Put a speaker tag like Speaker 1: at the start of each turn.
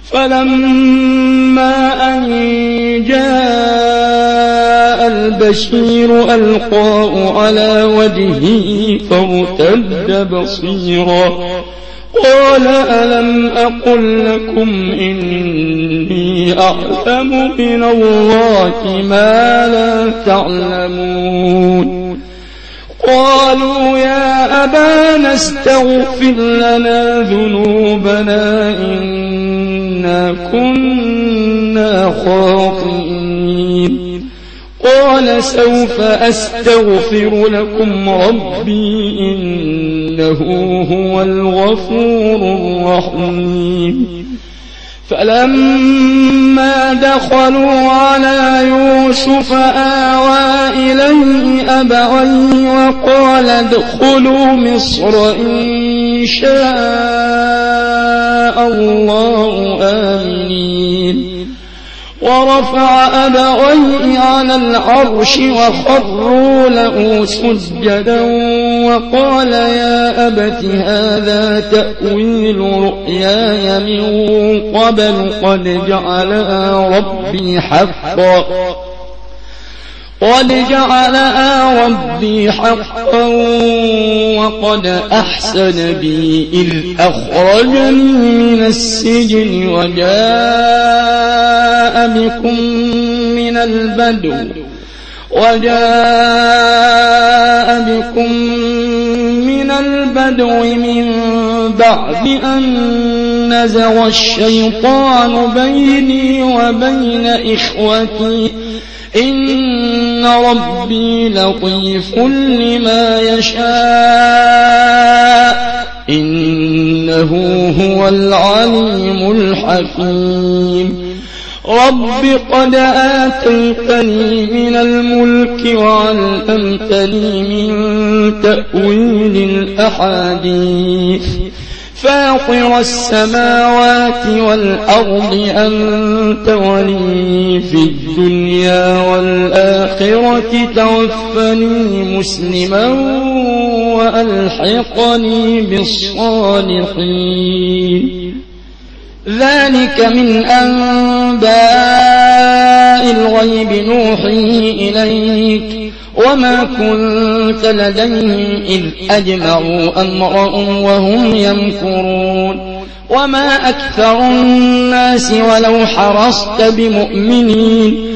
Speaker 1: فلما أن جاء البشير ألقاه على وجهه فارتد بصيرا قال ألم أقل لكم إني أعلم من الله ما لا تعلمون قالوا يا أبانا استغفر لنا ذنوبنا إنا كنا خاطئين قال سوف أستغفر لكم ربي إنه هو الغفور الرحيم فلما دخلوا على يوسف آوى إليه أبويه وقال ادخلوا مصر إن شاء الله آمنين ورفع أبويه على العرش وخروا له سجدا وقال يا أبت هذا تأويل رؤياي من قبل قد جعلها ربي حقا وقد أحسن بي إذ أخرجني من السجن وجاء بكم من البدو من بعد أن نزغ الشيطان بيني وبين إخوتي إن ربي لطيف لما يشاء إنه هو العليم الحكيم رب قد آتيتني من الملك وعلمتني من تأويل الأحاديث فاطر السماوات والأرض أنت ولي في الدنيا والآخرة توفني مسلما وألحقني بالصالحين ذلك من أنباء الغيب نوحيه إليك وما كنت لديهم إذ أجمعوا أمرهم وهم يمكرون وما أكثر الناس ولو حرصت بمؤمنين